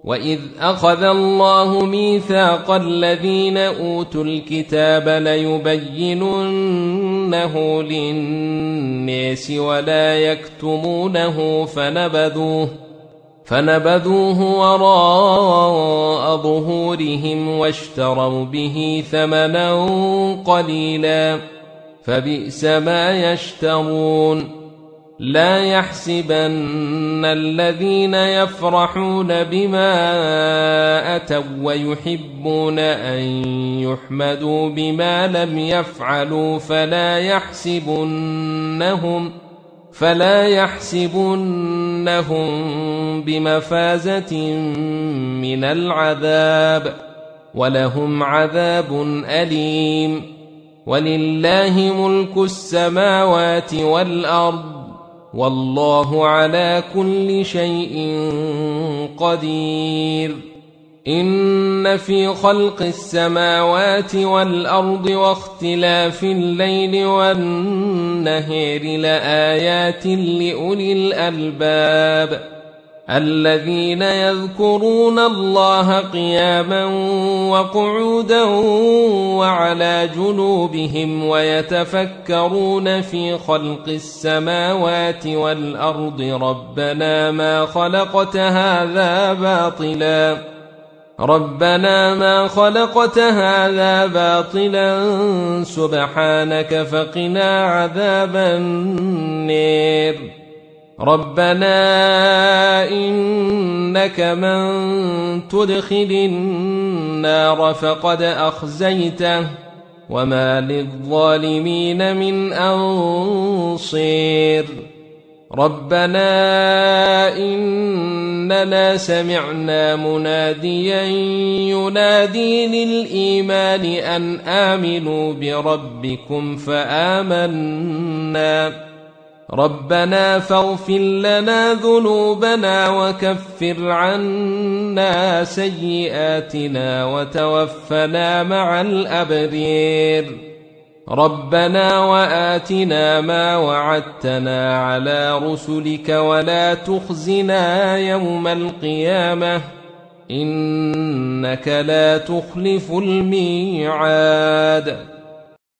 وإذ أخذ الله ميثاق الذين أوتوا الكتاب ليبيننه للناس ولا يكتمونه فنبذوه وراء ظهورهم واشتروا به ثمنا قليلا فبئس ما يشترون. لا يحسبن الذين يفرحون بما أتوا ويحبون أن يحمدوا بما لم يفعلوا فلا يحسبنهم بمفازة من العذاب ولهم عذاب أليم. ولله ملك السماوات والأرض والله على كل شيء قدير. إن في خلق السماوات والأرض واختلاف الليل والنهار لآيات لأولي الألباب الذين يذكرون الله قياما وقعودا وعلى جنوبهم ويتفكرون في خلق السماوات والأرض ربنا ما خلقت هذا باطلا سبحانك فقنا عذاب النار. ربنا إنك من تدخل النار فقد أخزيته وما للظالمين من أنصير. ربنا إننا سمعنا مناديا ينادي للإيمان أن آمنوا بربكم فآمنا. ربنا فاغفر لنا ذنوبنا وكفر عنا سيئاتنا وتوفنا مع الأبرار. ربنا وآتنا ما وعدتنا على رسلك ولا تخزنا يوم القيامة إنك لا تخلف الميعاد.